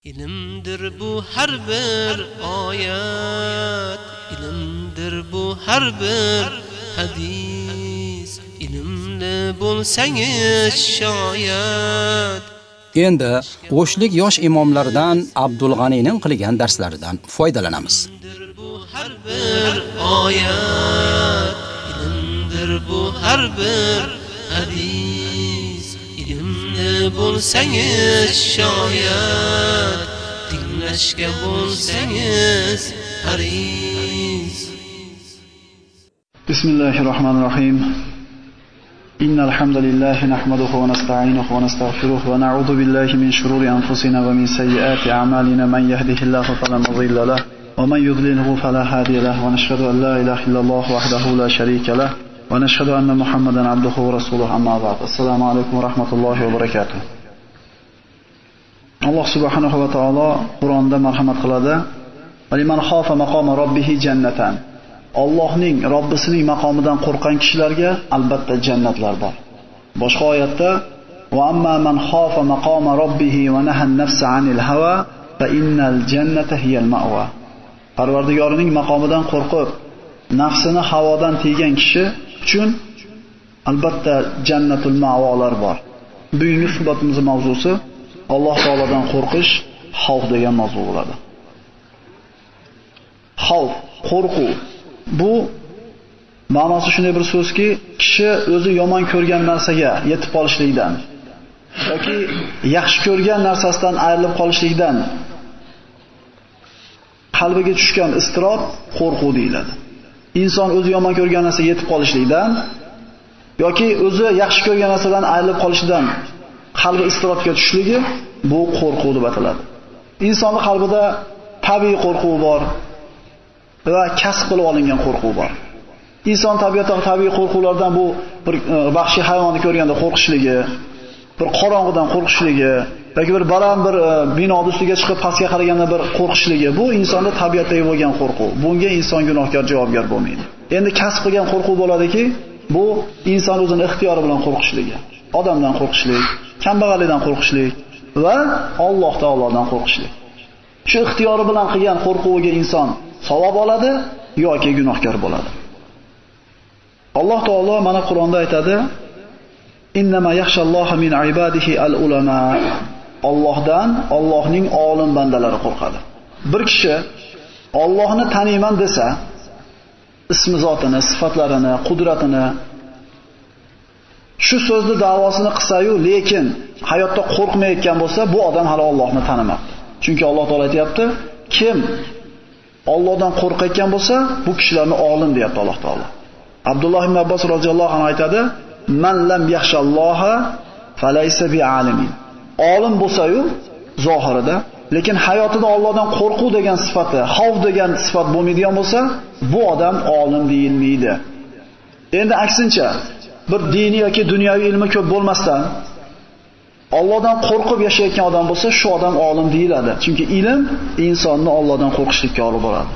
İlimdir bu her bir ayet, ilimdir bu her bir hadis. İlimli bo'lsangiz şayet. Endi o'shlik yosh imomlardan Abdul G'aniyning qilgan darslaridan foydalanamiz. İlimdir bu her bir ayet, ilimdir bu her bir hadis. İlimli bo'lsangiz şayet, dinlashga bo'lsangiz haris. Bismillahirrahmanirrahim. Innal hamdalillah nahmaduhu wa nasta'inuhu wa nastaghfiruh wa na'udzu billahi min shururi anfusina wa min sayyiati a'malina man yahdihillahu fala mudilla lahu wa man yudlilhu fala hadiya lahu wa nashhadu an la ilaha illallah wahdahu la sharika lahu wa nashhadu anna Muhammadan abduhu wa rasuluhu amma ba'd. Assalomu alaykum va rahmatullohi va barakatuh. Alloh subhanahu va taolo Qur'onda marhamat qiladi. Aliman khafa maqama rabbih jannatan. Allohning Robbisining maqomidan qo'rqgan kishilarga albatta jannatlar bor. Boshqa oyatda va amma man khafa maqama rabbih va nahan nafsa 'anil hawa fa innal jannata hiyal ma'wa. Parvardigorining maqomidan qo'rqib, nafsini havodan tiygan kishi uchun albatta jannatul ma'volar bor. Bugungi suhbatimizning mavzusi Alloh taoladan qo'rqish, xavf degan mavzu bo'ladi. Xavf, qo'rquv. Bu ma'nosi shunday bir so'zki, kishi o'zi yomon ko'rgan narsaga yetib qolishlikdan yoki yaxshi ko'rgan narsasidan ayrilib qolishlikdan qalbiga tushgan iztirob qo'rquv deyiladi. Inson o'zi yomon ko'rgan narsaga yetib qolishlikdan yoki o'zi yaxshi ko'rgan narsadan ayrilib qolishidan qalbi iztirobga tushishligi bu qo'rquv deb ataladi. Insonning qalbida tabiiy qo'rquv bor va kasb qilib olingan qo'rquv bor. Inson tabiatdan tabiiy qo'rquvlardan bu bir vahshiy hayvonni ko'rganda qo'rqishligi, bir qorong'idan qo'rqishligi yoki bir baland bir binoning ustiga chiqib pastga qaraganda bir qo'rqishligi, bu insonda tabiatdagi bo'lgan qo'rquv. Bunga inson gunohkor javobgar bo'lmaydi. Endi kasb qilgan qo'rquv bo'ladiki, bu inson o'zining ixtiyori bilan qo'rqishligi, odamdan qo'rqishlik, kambag'allikdan qo'rqishlik va Alloh taolodan qo'rqishlik. Shu ixtiyori bilan qilgan qo'rquviga inson savob oladi yoki gunohkor bo'ladi. Alloh taolo mana Qur'onda aytadi: "Innama yaxshalloha min ibadihi al-ulama." Allohdan Allohning olim bandalari qo'rqadi. Bir kishi Allohni taniyman desa, ismi zotini, sifatlarini, qudratini shu so'zni da'vosini qilsa-yu, lekin hayotda qo'rqmayotgan bo'lsa, bu odam hali Allohni tanimabdi. Chunki Alloh taolo aytayapti, kim Allohdan qo'rqayotgan bo'lsa, bu kishilarni olim deyapti Alloh taolo. Abdulloh ibn Abbos roziyallohu anhu aytadi: "Man lam yaxshalloha falaysa bi'alimin." Olim bo'lsa-yu zohirida, lekin hayotida Allohdan qo'rquv degan sifati, xavf degan sifat bo'lmaydigan bo'lsa, bu odam olim deyilmaydi. Endi aksincha, bir diniy yoki dunyoviy ilmi ko'p bo'lmasdan Allohdan qo'rqib yashayotgan odam bo'lsa, shu odam olim deyiladi. Chunki ilm insonni Allohdan qo'rqishlikka olib boradi.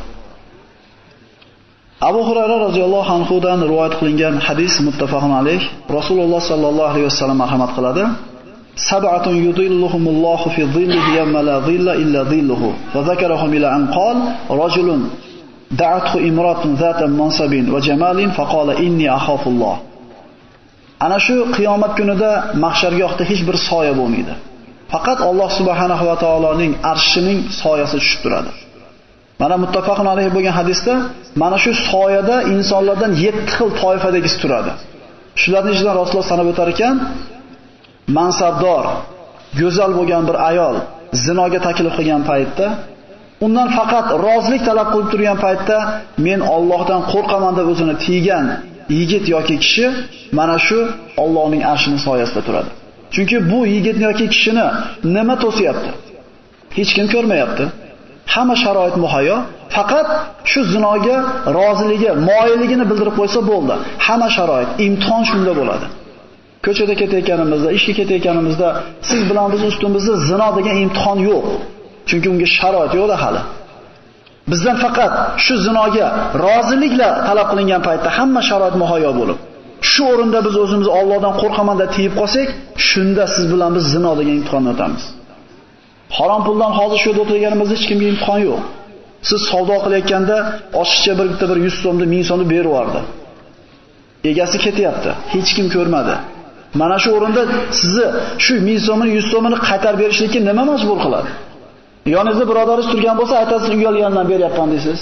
Abu Hurayra roziyallohu anhu dan rivoyat qilingan hadis muttafaqun alayh. Rasululloh sallallohu alayhi vasallam marhamat qiladi: "Sab'atun yudilluhumullohu fi dhillihi yawma la dhilla illa dhilluhu." Va zakarahum ila an qala rajulun da'athu imratun zata mansabin va jamalin faqala inni akhafulloh. Ana shu qiyomat kunida mahshargohda hech bir soya bo'lmaydi. Faqat Alloh subhanahu va taoloning arshining soyasi tushib turadi. Mana muttafaqun alayhi bo'lgan hadisda mana shu soyada insonlardan 7 xil toifadagisi turadi. Shularning ichidan Rasululloh sanab o'tar ekan, mansabdor, go'zal bo'lgan bir ayol zinoga taklif qilgan paytda, undan faqat rozilik talab qilib turgan paytda, men Allohdan qo'rqaman deb o'zini tiygan yigit yoki kishi mana shu Allohning arshining soyasida turadi. Chunki bu yigit yoki kishini nima to'siyapti? Hech kim ko'rmayapti. Hamma sharoit muhayyo, faqat shu zinoga roziligi, moyilligini bildirib qo'ysa bo'ldi. Hamma sharoit, imtihon shunda bo'ladi. Ko'chada ketayotganimizda, ishga ketayotganimizda siz bilan biz ustimizda zino degan imtihon yo'q. Chunki unga sharoit yo'q hali. Bizdan faqat shu zinoga rozilikla talab qilingan paytda hamma sharoit muhayyo bo'lib, shu o'rinda biz o'zimizni Allohdan qo'rqaman deb tiyib qolsak, shunda siz bilan biz zino degan imtihonni o'tamiz. Harom puldan hozir shu yerda o'tirganimizda hech kimga imkon yo'q. Siz savdo qilayotganda oshiqcha bir 100 so'mni, 1000 so'mni berib yubordi. Egasi ketyapti, hech kim ko'rmadi. Mana shu o'rinda sizni shu 1000 so'mni, 100 so'mni qaytarib berishlikka nima majbur qiladi? Yoningizda birodaringiz turgan bo'lsa, aytasiz, uyalgandan beryapman deysiz.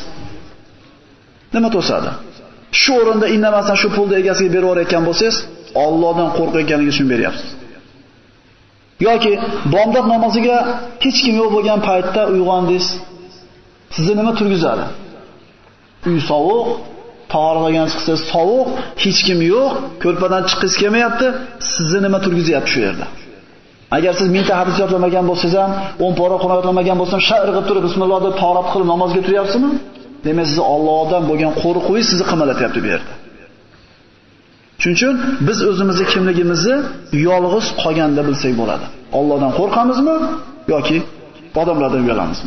Nima to'sadi? Shu o'rinda indamasdan shu pulni egasiga berib yuborayotgan bo'lsangiz, Allohdan qo'rqayotganingiz uchun beryapsiz. Yoki bomdod namoziga hech kim yo'q bo'lgan paytda uyg'ondingiz. Sizni nima turgizadi? Uy sovuq, tahoratdan chiqsangiz sovuq, hech kim yo'q, ko'rpadan chiqingiz kelmayapti, sizni nima turgizyapti shu yerda? Agar siz mingta hadis yodlamagan bo'lsangiz ham, 10 pora Qur'on yodlamagan bo'lsam, sha'irg'ib turib bismillah deb tahorat qilib namozga turyapsizmi? Demak, siz Allohdan bo'lgan qo'rquvingiz sizni qimalatyapti bu yerda. Shuning uchun biz o'zimizning kimligimizni yolg'iz qolganda bilsak bo'ladi. Allohdan qo'rqamizmi yoki odamlardan uyalamizmi?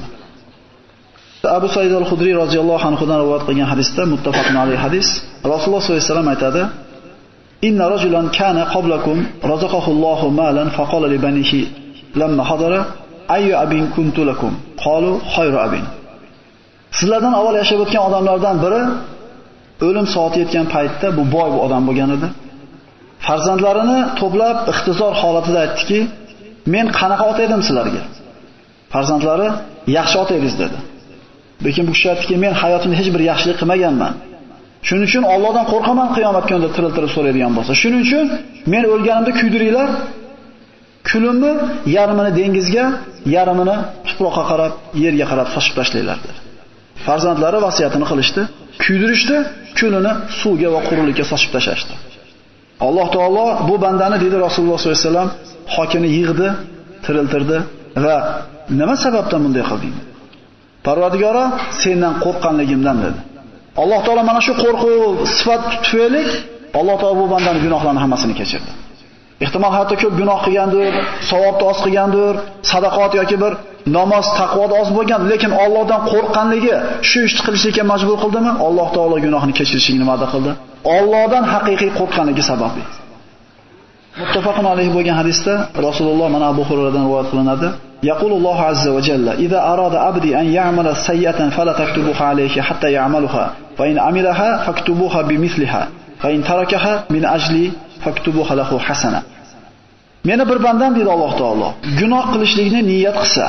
Abu Said al-Khudri roziyallohu anhudan rivoyat qilgan hadisda, muttafaqun alayhi hadis, Rasululloh sollallohu alayhi vasallam aytadi: "Inna rajulan kana qablakum razaqahu Allohu malan faqala li banihi lamma hadara ayyu abin kuntu lakum qalu khayru abin." Sizlardan avval yashab o'tgan odamlardan biri o'lim soati yetgan paytda bu boy bir odam bo'lgan edi. Farzandlarini to'plab ixtizor holatida aytdiki, "Men qanaqa ota edim sizlarga?" Farzandlari, "Yaxshi ota edingiz" dedi. Lekin bu kishi aytdiki, "Men hayotimda hech bir yaxshilik qilmaganman. Shuning uchun Allohdan qo'rqaman qiyomat kunida tiriltirib so'raydigan bo'lsa. Shuning uchun men o'lganimda kuydiringlar. Kulimni yarmini dengizga, yarmini tuproqqa qarab, yerga qarab sochib tashlanglar" dedi. Farzandlari vasiyatini qilishdi, kuydirishdi, kulini suvga va quruqlikka sochib tashlashdi. Alloh taolo bu bandani, dedi Rasululloh sollallohu alayhi vasallam, hokini yig'di, tiriltirdi va nima sababdan bunday qilding? Parvardigoro, sendan qo'rqqanligimdan dedi. Alloh taolo mana shu qo'rquv sifat tufayli Alloh taolo bu bandaning gunohlarini hammasini kechirdi. Ehtimol hatto ko'p gunoh qilgandir, savobni oz qilgandir, sadaqat yoki bir namoz, taqvoda oz bo'lgan, lekin Allohdan qo'rqqanligi shu ishni qilishga majbur qildimi? Alloh taolo gunohini kechirishini va'da qildi. Allohdan haqiqiy qo'rqqanligi sababli. Muttafaqun alayhi bo'lgan hadisda Rasululloh mana Abu Hurayradan rivoyat qilinadi. Yaqulullohu azza va jalla: "Iza arada abdi an ya'mala sayyatan fala taktubuha alayhi hatta ya'maluha, fa in amilaha faktubuha bimithliha, fa in tarakaha min ajli faktubuha lahu hasana." Meni bir bandam, dedi Alloh taolo, gunoh qilishlikni niyat qilsa,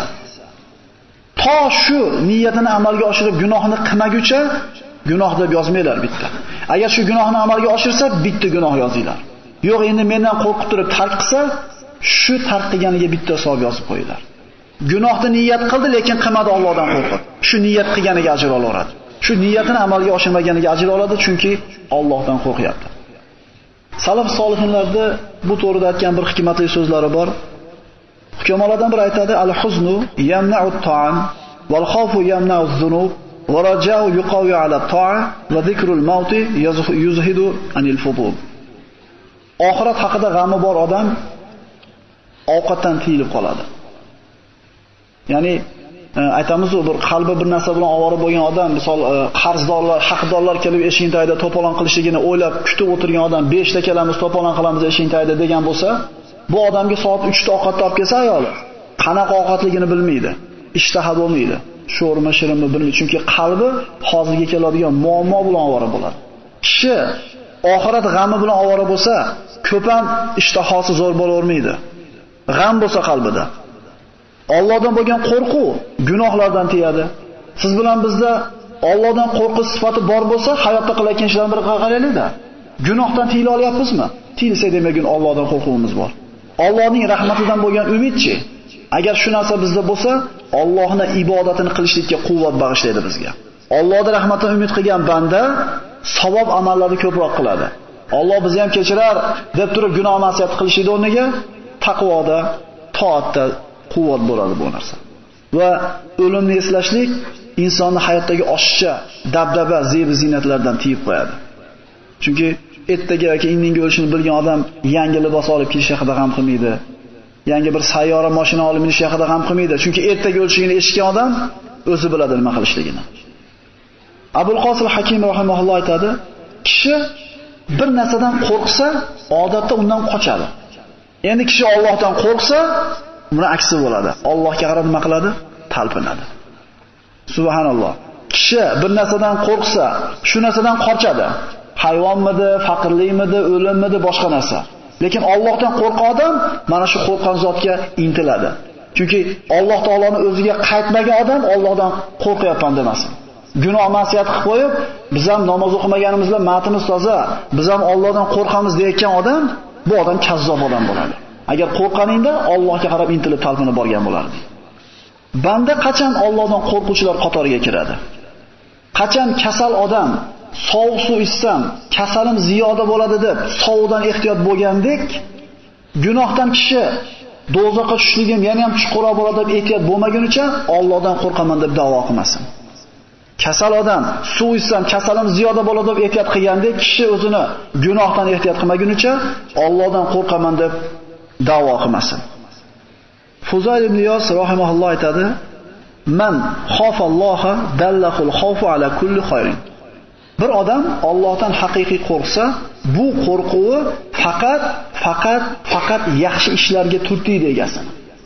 to shu niyatini amalga oshirib gunohni qilmaguncha gunoh deb yozmanglar bitta. Agar shu gunohni amalga oshirsa, bitta gunoh yozinglar. Yo'q, endi mendan qo'rqib turib tark qilsa, shu tark qilganiga bitta hisob yozib qo'yinglar. Gunohni niyat qildi, lekin qilmadi Allohdan qo'rqib. Shu niyat qilganiga ajr oladi. Shu niyatini amalga oshirmaganiga ajr oladi, chunki Allohdan qo'rqyapti. Salaf solihinlarda bu to'g'rida aytgan bir hikmatli so'zlari bor. Hukamolardan biri aytadi: "Al-huznu yamna'u at-ta'am wal khawfu yamna'u adh-dhunub wa raja'u yuqawi 'ala at-ta'a wa dhikrul mauti yuzhidu anil fudul." Oxirat haqida g'ami bor odam ovqatdan tiyilib qoladi. Ya'ni aytamiz-ku, bir qalbi bir narsa bilan ovora bo'lgan odam, misol qarzdorlar, haqdorlar kelib eshigini tagida to'polon qilishligini o'ylab kutib o'tirgan odam 5 ta kelamiz, to'polon qilamiz eshigini tagida degan bo'lsa, bu odamga soat 3 ta ovqat olib kelsa ayoli, qanaqa ovqatligini bilmaydi, ishtaha bo'lmaydi, sho'rmi, shirinmi bilmaydi, chunki qalbi hozirga keladigan muammo bilan ovora bo'ladi. Kishi oxirat g'ami bilan ovora bo'lsa, ko'p ham ishtahosi zo'r bo'lavermaydi. G'am bo'lsa qalbida, Allohdan bo'lgan qo'rquv gunohlardan tiyadi. Siz bilan bizda Allohdan qo'rquv sifati bor bo'lsa, hayotda qilayotgan ishlarni bir qaraylik-da. Gunohdan tiyila olyapmizmi? Tiyilsa demak, Allohdan qo'rquvimiz bor. Allohning rahmatidan bo'lgan umidchi. Agar shu narsa bizda bo'lsa, Allohning ibodatini qilishlikka quvvat bag'ishlaydi bizga. Allohning rahmatidan umid qilgan banda savob amallarni ko'proq qiladi. Alloh bizni ham kechirar deb turib gunoh ma'siyat qilishning o'rniga taqvoda, toatda quvvat bo'ladi bu narsa. Va o'limni eslashlik insonni hayotdagi oshiqcha dabdaba, zeb ziynatlardan tiyib qo'yadi. Chunki ertaga yoki indinga o'lishini bilgan odam yangi libos olib kelish haqida g'am qilmaydi. Yangi bir sayyora mashina olib minish haqida g'am qilmaydi. Chunki ertaga o'lishini eshitgan odam o'zi biladi nima qilishligini. Abul Qosim Hakim rahimahulloh aytadi, kishi bir narsadan qo'rqsa, odatda undan qochadi. Endi kishi Allohdan qo'rqsa, buni aksi bo'ladi. Allohga qarab nima qiladi? Talpinadi. Subhanalloh. Kishi bir narsadan qo'rqsa, shu narsadan qochadi. Hayvonmidi, faqirlikmidi, o'limmidi, boshqa narsa. Lekin Allohdan qo'rqqan odam mana shu qo'rqqan zotga intiladi. Chunki Alloh taoloning o'ziga qaytmagan odam Allohdan qo'rqyapman demasin. Gunoh ma'siyat qilib qo'yib, biz ham namoz o'qimaganimizda matimiz toza, biz ham Allohdan qo'rqamiz deyotgan odam, bu odam kazzob odam bo'ladi. Agar qo'rqqaningda Allohga qarab intilib talpinib borgan bo'lardi. Banda qachon Allohdan qo'rquvchilar qatoriga kiradi? Qachon kasal odam sovuq suv ichsam kasalim ziyoda bo'ladi deb sovuqdan ehtiyot bo'lgandek, gunohdan kishi do'zaxga tushishligim yana ham chuqurroq bo'ladi deb ehtiyot bo'lmagunicha Allohdan qo'rqaman deb da'vo qilmasin. Kasal odam suv ichsam kasalim ziyoda bo'ladi deb ehtiyot qilgandek, kishi o'zini gunohdan ehtiyot qilmagunicha Allohdan qo'rqaman deb da'vo qilmasin. Fuzayl ibn Iyos rahimahulloh aytadi: "Man xofalloha dallahul xawfu ala kulli xayrin." Bir odam Allohdan haqiqiy qo'rqsa, bu qo'rquvi faqat yaxshi ishlarga turtiydi egasin.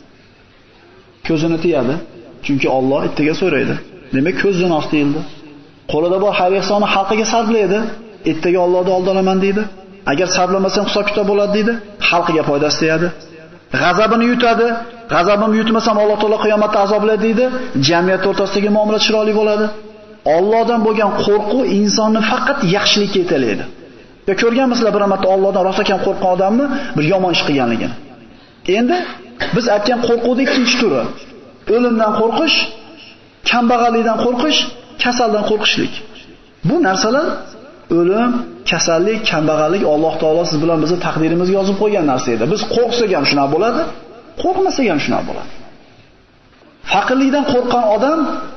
Ko'zini tiyadi, chunki Alloh ittiga so'raydi. Demak, ko'z zinosi deyildi. Qo'lida bor xayr ehsonni xalqiga sarflaydi, ittiga Allohni oldiraman deydi. Agar sarflamasam hisob-kitob bo'ladi deydi, xalqiga foydasi tegadi. G'azabini yutadi, g'azabimni yutmasam Alloh taolo qiyomatda azoblaydi deydi, jamiyat o'rtasidagi muomala chiroyli bo'ladi. Allohdan bo'lgan qo'rquv insonni faqat yaxshilikka yetaklaydi. Ya ko'rganmisizlar bir marta Allohdan rosa kam qo'rqqan odamni bir yomon ish qilganligini. Endi biz aytgan qo'rquvning ikkinchi turi: o'limdan qo'rqish, kambag'allikdan qo'rqish, kasaldan qo'rqishlik. Bu narsalar o'lim, kasallik, kambag'allik Alloh taolo siz bilan bizni taqdirimizga yozib qo'ygan narsa edi. Biz qo'rqsak ham shunaqa bo'ladi, qo'rqmasak ham shunaqa bo'ladi. Faqirlikdan qo'rqqan odam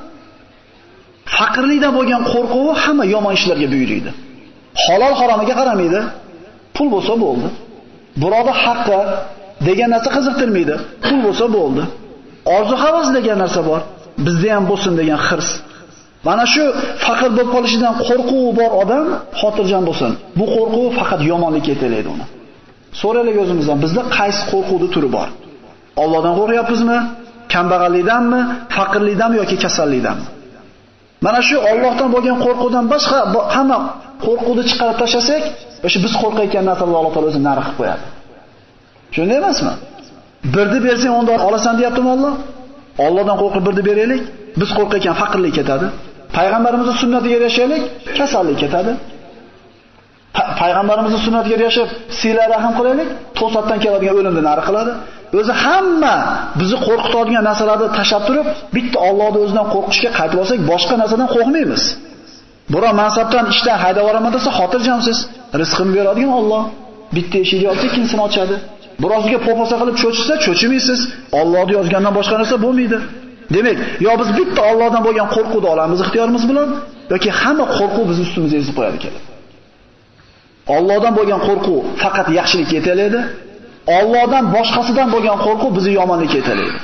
faqirlikdan bo'lgan qo'rquvi hamma yomon ishlarga buyuriydi. Halol haromiga qaramaydi. Pul bo'lsa bo'ldi. Birovning haqqi degan narsa qiziqtirmaydi. Pul bo'lsa bo'ldi. Orzu-havas degan narsa bor. Bizda ham bo'lsin degan hirs. Mana shu faqir bo'lib qolishidan qo'rquvi bor odam xotirjam bo'lsin. Bu qo'rquv faqat yomonlikka yetaklaydi uni. So'raylik o'zimizdan, bizda qaysi qo'rquvning turi bor? Allohdan qo'rqyapmizmi? Kambag'allikdanmi? Faqirlikdanmi yoki kasallikdanmi? Mana shu Allohdan bo'lgan qo'rquvdan boshqa hamma qo'rquvni chiqarib tashlasak, o'sha biz qo'rqayotgan narsalarni Alloh taolo o'zi narx qilib qo'yadi. Shunday emasmi? Birni bersang unda olasan deyaptimi Alloh? Allohdan qo'rqib birni beraylik, biz qo'rqayotgan faqirlik ketadi. Payg'ambarimizning sunnatiga yashaylik, kasallik ketadi. Payg'ambarimizning sunnatiga yashab, sila rahim qilaylik, to'satdan keladigan o'limni narx qiladi. O'zi hamma bizni qo'rqitadigan narsalarni tashab turib, bitta Allohning o'zidan qo'rqishga qaytib olsak, boshqa narsadan qo'rqmaymiz. Biror mansabdan ishdan haydab yuboraman desa, xotirjamsiz. Rizqini beradigan Alloh. Bitta eshikni olsa, ikkinchisini ochadi. Birozga po'posa qilib cho'chisa, cho'chimaysiz. Allohning yozgandan boshqa narsa bo'lmaydi. Demak, yo biz bitta Allohdan bo'lgan qo'rquvni olamiz ixtiyorimiz bilan, yoki hamma qo'rquv biz ustimizga ezib qo'yadi keladi. Allohdan bo'lgan qo'rquv faqat yaxshilikka yetaklaydi. Allohdan boshqasidan bo'lgan qo'rquv bizni yomonlikka yetaklaydi.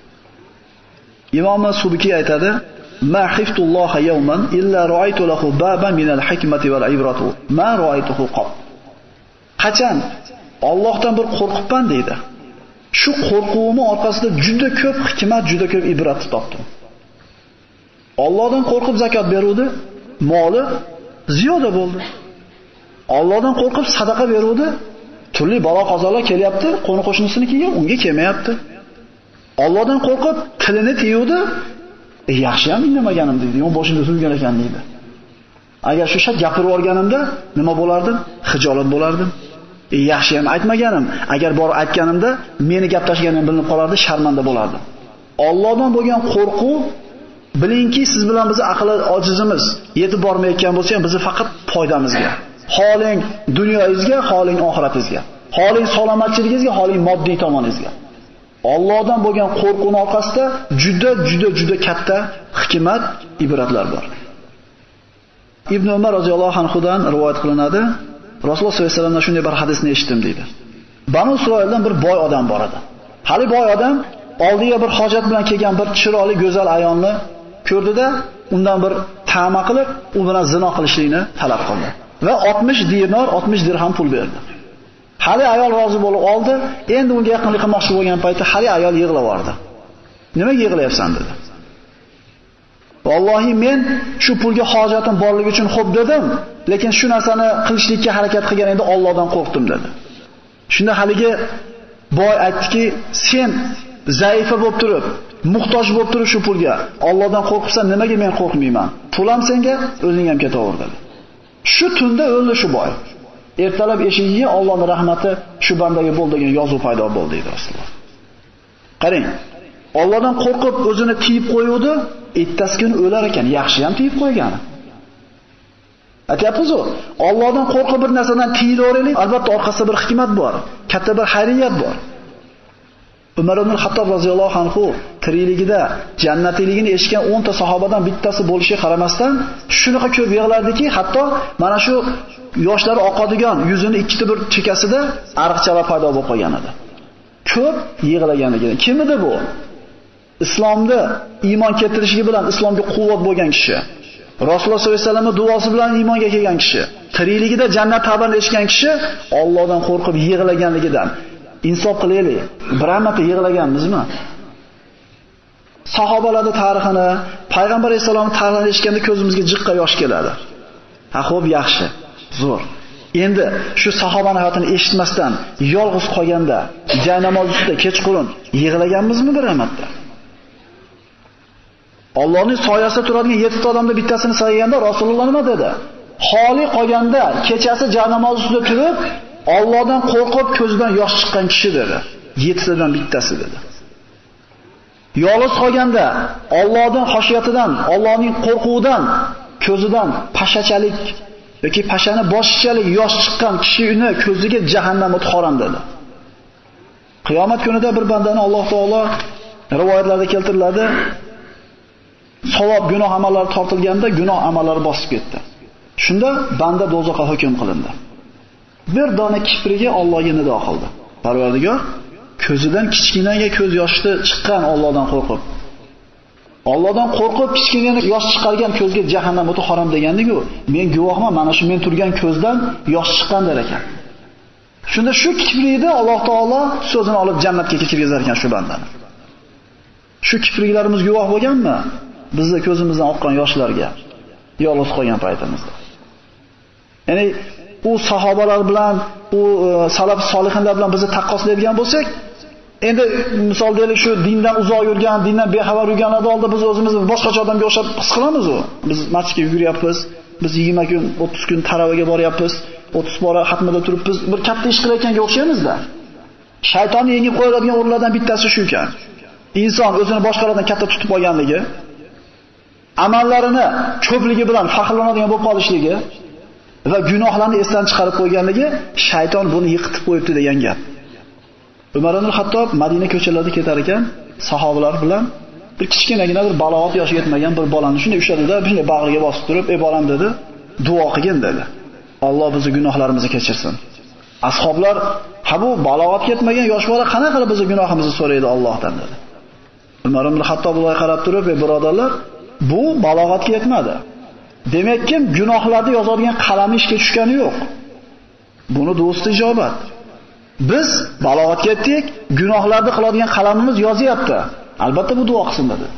Imom Subukiy aytadi: "Ma khiftulloha yawman illa ra'aytu lahu baban min al-hikmati wal ibrati ma ra'aytuhu qat." Qachon Allohdan bir qo'rqibman deydi. Shu qo'rquvimning orqasida juda ko'p hikmat, juda ko'p ibrat topdim. Allohdan qo'rqib zakot beruvdi, moli ziyoda bo'ldi. Allohdan qo'rqib sadaqa beruvdi, turli balo qazolar kelyapti, qo'ni qo'shnisinikiga unga kelmayapti. Allohdan qo'rqib tilini tiyuvdi, yaxshi ham indamaganim deydi, yon boshimda suzgan ekan deydi. Agar shu shart gapirib olganimda nima bo'lardim? Hijolat bo'lardim. Yaxshi ham aytmaganim, agar borib aytganimda meni gap tashlaganim bilinib qolardi, sharmanda bo'lardim. Allohdan bo'lgan qo'rquv, bilingki, siz bilan biz aqli ojizimiz yetib bormayotgan bo'lsa ham bizni faqat foydamizga. Xoling dunyoyingizga, xoling oxiratingizga. Xoling salomatchiligingizga, xoling moddiy tomoningizga. Allohdan bo'lgan qo'rquvning orqasida juda katta hikmat, ibratlar bor. Ibn Umar roziyallohu anhudan rivoyat qilinadi. Rasululloh sollallohu alayhi vasallamdan shunday bir hadisni eshitdim deydi. Banu Isroildan bir boy odam bor edi. Hali boy odam oldiga bir hojat bilan kelgan bir chiroyli go'zal ayolni ko'rdida, undan bir ta'ma qilib, u bilan zino qilishlikni talab qildi va 60 dinor, 60 dirham pul berdi. Hali ayol rozi bo'lib oldi, endi unga yaqinlik qilmoqchi bo'lgan paytda hali ayol yig'lavordi. Nimaga yig'layapsan dedi. Vallohi men shu pulga hojatim borligi uchun xo'p dedim, lekin shu narsani qilishlikka harakat qilgan endi Allohdan qo'rqdim dedi. Shunda haligi boy aytdiki, sen zaifa bo'lib turib, muhtoj bo'lib turib shu pulga Allohdan qo'rqibsan, nimaga men qo'rqmayman? Pulam senga, o'zing ham ketaver dedi. Shu tunda o'ldi shu boy. Ertalab eshigiga Allohning rahmati shu bandaga bo'ldi degan yozuv paydo bo'ldi dedi Rasululloh. Qarang, Allohdan qo'rqib o'zini tiyib qo'yuvdi, ertasi kuni o'lar ekan, yaxshi ham tiyib qo'ygan. Aytayapmiz-ku, Allohdan qo'rqib bir narsadan tiyilaveraylik, albatta orqasida bir hikmat bor, katta bir xayriyat bor. Umar ibn Xattob roziyallohu anhu tirikligida jannatiyligini eshitgan 10 ta sahobadan bittasi bo'lishiga qaramasdan shunaqa ko'p yig'lardiki, hatto mana shu yoshlari oqadigan yuzini ikkita bir chekkasida ariqchalar paydo bo'lib qolgan edi. Ko'p yig'laganligi. Kim edi bu? Islomda iymon keltirishligi bilan islomga quvvat bo'lgan kishi. Rasululloh sollallohu alayhi vasallamning duosi bilan iymonga kelgan kishi. Tirikligida jannat xabarini eshitgan kishi Allohdan qo'rqib yig'laganligidan. Insof qilaylik. Bir marta yig'laganmizmi? Sahobalarning tarixini, payg'ambar alayhisolamning tarixini eshitganda ko'zimizga jiqqa yosh keladi. Ha, xo'p, yaxshi. Zo'r. Endi shu sahobaning hayotini eshitmasdan yolg'iz qolganda, jaynamoz ustida kechqurun yig'laganmizmi bir marta? Allohning soyasida turadigan 7 ta odamda bittasini sayganda Rasululloh nima dedi? Xoli qolganda, kechasi jaynamoz ustida turib, Allohdan qo'rqib ko'zidan yosh chiqqan kishi dedi. 7 tadan bittasi dedi. Yolg'iz qolganda, Allohning xoshiyatidan, Allohning qo'rquvidan ko'zidan pashachalik yoki pashani boshchalik yosh chiqqan kishini ko'ziga jahannam o'ti harom dedi. Qiyomat kunida bir bandani Alloh taolo rivoyatlarda keltiriladi, savob gunoh amallari tortilganda gunoh amallari bosib ketdi. Shunda banda dozoqqa hukm qilindi. Bir dona kipriga Allohga nido qildi. Parvardigor, ko'zidan kichkinaga ko'z yoshli chiqqan Allohdan qo'rqib. Allohdan qo'rqib kichkinaga yosh chiqargan ko'zga jahannam o'ti harom degandiku, men guvohman, mana shu men turgan ko'zdan yosh chiqqan der ekan. Shunda shu kiprikda Alloh taolo so'zini olib jannatga kirgizar ekan shu bandani. Shu kipriklarimiz guvoh bo'lganmi? Bizning ko'zimizdan oqqan yoshlarga yolg'iz qolgan paytimizda. Ya'ni u sahobalar bilan, u salaf solihinlar bilan bizni taqqoslaydigan bo'lsak, endi misol deylik shu dindan uzoq yurgan, dindan bexabar yurganlarning oldida biz o'zimizni boshqacha odamga o'xshab his qilamiz-ku. Biz masjidga yuryapmiz, biz 20 kun, 30 kun taravaga boryapmiz, 30 bora xatmada turibmiz, bir katta ish qilayotganga o'xshaymiz-da. Shaytonni yengib qo'yadigan o'rinlardan bittasi shu ekan. Inson o'zini boshqalardan katta tutib olganligi, amallarini ko'pligi bilan faxrlanadigan bo'lib qolishligi va gunohlarni esdan chiqarib qo'yganligi, shayton buni yiqitib qo'yibdi degan gap. Umar ibn Xattob Madina ko'chalarida ketar ekan, sahobalar bilan bir kichkinagina bir balog'at yoshiga yetmagan bir bolani shunday ushladida, shunday bag'riga bosib turib, "Ey bolam" dedi, "Duo qilgin" dedi. Alloh bizning gunohlarimizni kechirsin. Ashoblar, "Ha bu balog'at yetmagan yosh bola qanaqa qilib bizning gunohimizni so'raydi Allohdan" dedi. Umar ibn Xattob ularga qarab turib, "Ey birodarlar, bu balog'atga yetmadi. Demakki, gunohlarni yozadigan qalami ishga tushgani yo'q. Buni do'sti ijobat. Biz balog'atga yetdik, gunohlarni qiladigan qalamimiz yozyapti. Albatta bu duo qilsin" dedi.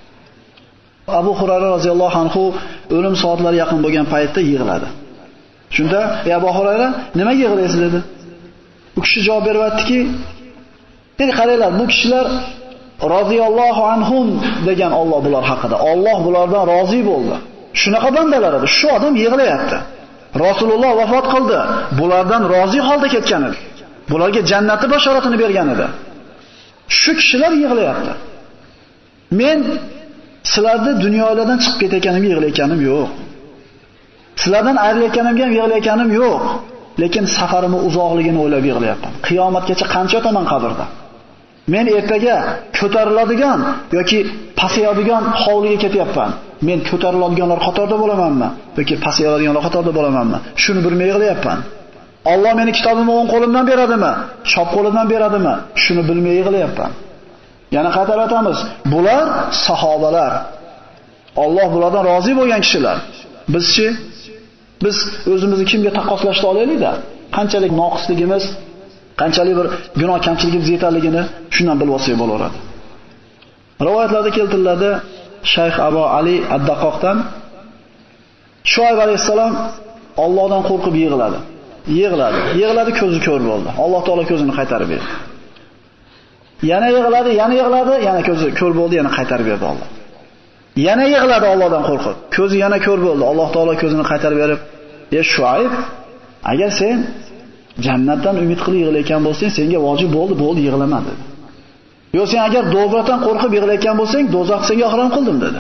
Abu Hurayra roziyallohu anhu o'lim soatlari yaqin bo'lgan paytda yig'ladi. Shunda, "Ey Abu Hurayra, nima yig'laysiz?" dedi. Bu kishi javob beryaptiki, "Endi qaranglar, bu kishilar roziyallohu anhum degan Alloh bular haqida. Alloh bulardan rozi bo'ldi. Shunaqa bandalar edi. Shu odam yig'layapti. Rasululloh vafot qildi. Bulardan rozi holda ketgan edi. Bularga jannatni bashoratini bergan edi. Shu kishilar yig'layapti. Men sizlarni dunyolardan chiqib ketayotganimga yig'layotganim yo'q. Sizlardan ayrilayotganimga ham yig'layotganim yo'q. Lekin safarimning uzoqligini o'ylab yig'layapman. Qiyomatgacha qancha o'taman qabrda? Men ertaga ko'tariladigan yoki pasayadigan hovliga ketyapman. Men ko'tariladiganlar qatorida bo'lamanmi yoki pasayadiganlar qatorida bo'lamanmi? Shuni bilmay yig'layapman. Alloh meni kitobimni o'ng qo'limdan beradimi, chop qo'limdan beradimi? Shuni bilmay yig'layapman. Yana qaytarib aytamiz, bular sahobalar. Alloh bulardan rozi bo'lgan kishilar. Bizchi? Biz o'zimizni kimga taqqoslashni olaylik-da. Qanchalik noqisligimiz, Qanchalik bir gunoh kamchiligimiz yetarligini shundan bilib olsak bo'laveradi. Rivoyatlarda keltiriladi, Shayx Abu Ali ad-Daqoqdan Shuayb alayhisalom Allohdan qo'rqib yig'ladi. Yig'ladi, ko'zi ko'r bo'ldi. Alloh taolo ko'zini qaytarib berdi. Yana yig'ladi, yana ko'zi ko'r bo'ldi, yana qaytarib berdi Alloh. Yana yig'ladi Allohdan qo'rqib. Ko'zi yana ko'r bo'ldi. Alloh taolo ko'zini qaytarib berib, "Ey Shuayb, agar sen jannatdan umid qilib yig'layotgan bo'lsang, senga vojib bo'ldi, yig'lama" dedi. "Yo'q, sen agar do'zaxdan qo'rqib yig'layotgan bo'lsang, do'zaxni senga harom qildim" dedi.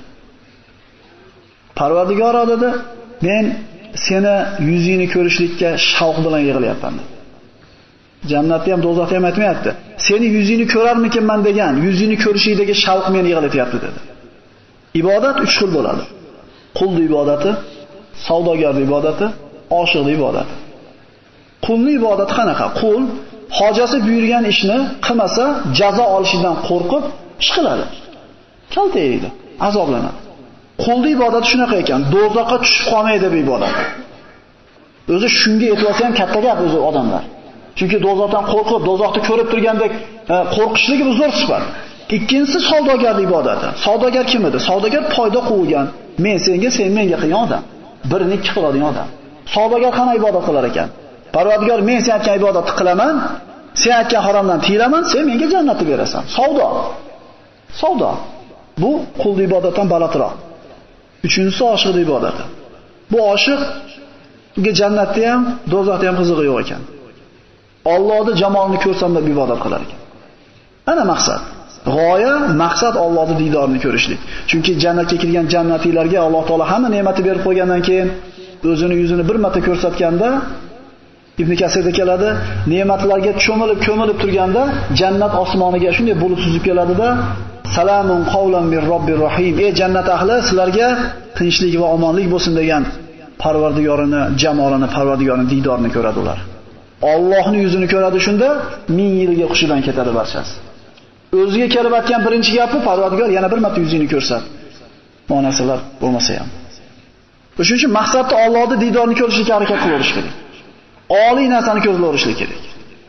Parvardigor dedi, "Men seni yuzingni ko'rishlikka shavq bilan yig'layapman." Jannatda ham, do'zaxda ham aytmayapti. "Seni yuzingni ko'rarmikinman" degan, yuzingni ko'rishlikdagi shavq meni yig'latyapti dedi. Ibodat 3 xil bo'ladi. Qulning ibodati, savdogarning ibodati, oshiqning ibodati. Qulning ibodati qanaqa? Qul hojasi buyurgan ishni qilmasa, jazo olishidan qo'rqib ish qiladi. Kaltaydi, azoblanadi. Qulning ibodati shunaqa ekan, do'zaxga tushib qolmaydi bu ibodat. O'zi shunga e'tiborsa ham katta gap o'zi odamlar. Chunki do'zaxdan qo'rqib, do'zaxni ko'rib turgandek qo'rqishligi bu zo'r sifat. Ikkinchisi savdogarlik ibodati. Savdogar kim edi? Savdogar foyda quvgan, men senga, sen menga qilgan odam. Birini ikki qiladigan odam. Savdogar qanday ibodat qilar ekan? Parvardigor, men sen aytgan ibodatni qilaman, sen aytgan haromdan tiyilaman, sen menga jannatni berasan. Savdo. Bu qulning ibodatdan balandroq. Uchinchisi oshiqning ibodati. Bu oshiqga jannatda ham, do'zaxda ham qizig'i yo'q ekan. Allohning jamolini ko'rsam deb ibodat qilar ekan. Ana maqsad. G'oya, maqsad Allohning diydorini ko'rishlik. Chunki jannatga kirgan jannatiylarga Alloh taolo hamma ne'mati berib qo'ygandan keyin o'zini yuzini bir marta ko'rsatganda, Ibn Kasirda keladi, ne'matlarga cho'milib turganda jannat osmoniga shunday bulut suzib keladida, "Salamun qawlan mir robbir rohim." Ey jannat ahli, sizlarga tinchlik va omonlik bo'lsin degan Parvardigorini, jamolini, Parvardigorini diydorini ko'radi ular. Allohning yuzini ko'radi, shunda 1000 yilga hushidan ketadi barchasi. O'ziga kelib aytgan birinchi gapi Parvardigor yana bir marta yuzini ko'rsat. Bu narsalar bo'lmasa ham. Shuning uchun maqsadda Allohning diydorini ko'rishga harakat qilish kerak. Oliy narsani ko'zlashlik kerak.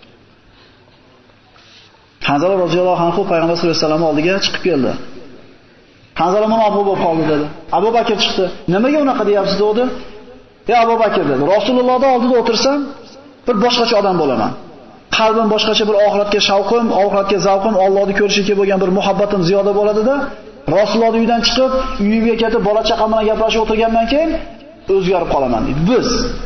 Hanzala roziyallohu anhu payg'ambar sollallohu alayhi vasallam oldiga chiqib keldi. Hanzala munofiq bo'lib qoldi dedi. Abu Bakr chiqdi. "Nimaga unaqa deyapsiz?" dedi. "Ey Abu Bakr" dedi. "Rasulullohning oldida o'tirsam, bir boshqacha odam bo'laman. Qalbim boshqacha, bir oxiratga shavqim, oxiratga zavqim, Allohni ko'rishga bo'lgan bir muhabbatim ziyoda bo'ladi-da, Rasululloh uydan chiqib, uyimga ketib, bola chaqam bilan gaplashib o'tirgandan keyin o'zgarib qolaman" dedi. Biz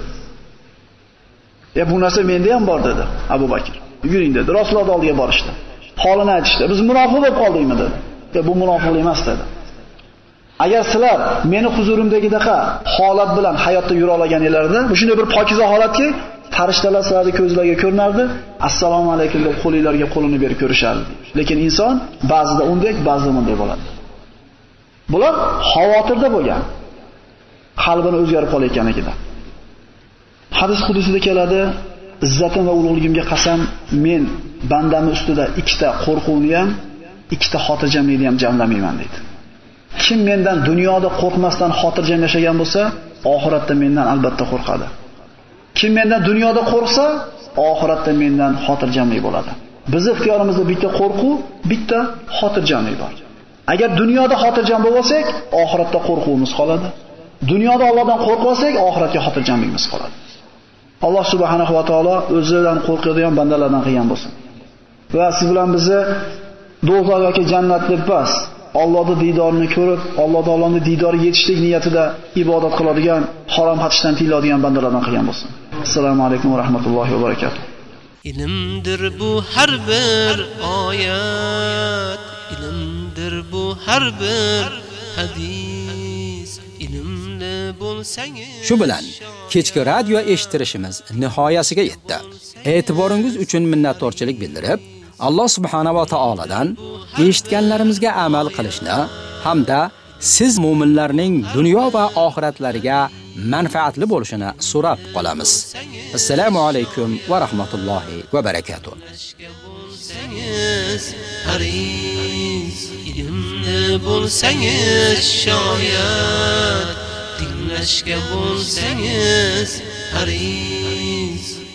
bu narsa menda ham bor dedi Abu Bakr. "Yuring" dedi. Rasululloh oldiga borishdi. Holini aytishdi. "Biz munofiq bo'lib qoldikmi?" dedi. "Bu munofiqlik emas" dedi. "Agar sizlar meni huzurimdagidaqa holat bilan hayotda yura olganinglarda, bu shunday bir pokiza holatki, farishtalar sizlarning ko'zlariga ko'rinardi, assalomu alaykum deb qo'linglarga qo'lini berib ko'rishardi. Lekin inson ba'zida undek, ba'zida bunday bo'ladi." Bular xavotirda bo'lgan. Qalbini o'zgarib qolayotganligida. Hadis qudusida keladi, "Izzatim va ulug'ligimga qasam, men bandamning ustida ikkita qo'rquvni ham, ikkita xotirjamlikni ham jamlamayman" dedi. Kim mendan dunyoda qo'rqmasdan xotirjam yashagan bo'lsa, oxiratda mendan albatta qo'rqadi. Kim mendan dunyoda qo'rqsa, oxiratda mendan xotirjamlik bo'ladi. Biz ixtiyorimizda bitta qo'rquv, bitta xotirjamlik bor. Agar dunyoda xotirjam bo'lsak, oxiratda qo'rquvimiz qoladi. Dunyoda Allohdan qo'rqmasak, oxiratga xotirjamligimiz qoladi. Alloh subhanahu va taolo o'zidan qo'rqadigan bandalardan qilgan bo'lsin. Va siz bilan bizni do'zax yoki jannat deb emas, Allohning diydorini ko'rib, Alloh taoloning diyoriga yetishlik niyatida ibodat qiladigan, harom hatishdan tiyiladigan bandalardan qilgan bo'lsin. Assalomu alaykum va rahmatullohi va barakatuh. Ilmdir bu har bir oyat, ilmdir bu har bir hadis. Ilmli bo'lsangiz. Shu bilan kechki radio eshittirishimiz nihoyasiga yetdi. E'tiboringiz uchun minnatdorchilik bildirib, Alloh subhanahu va taoladan eshitganlarimizga amal qilishni hamda siz mu'minlarning dunyo va oxiratlariga manfaatli bo'lishini so'rab qolamiz. Assalomu alaykum va rahmatullohi va barakatuh. Ilmli bo'lsangiz shoyat, tinglashga bo'lsangiz haris.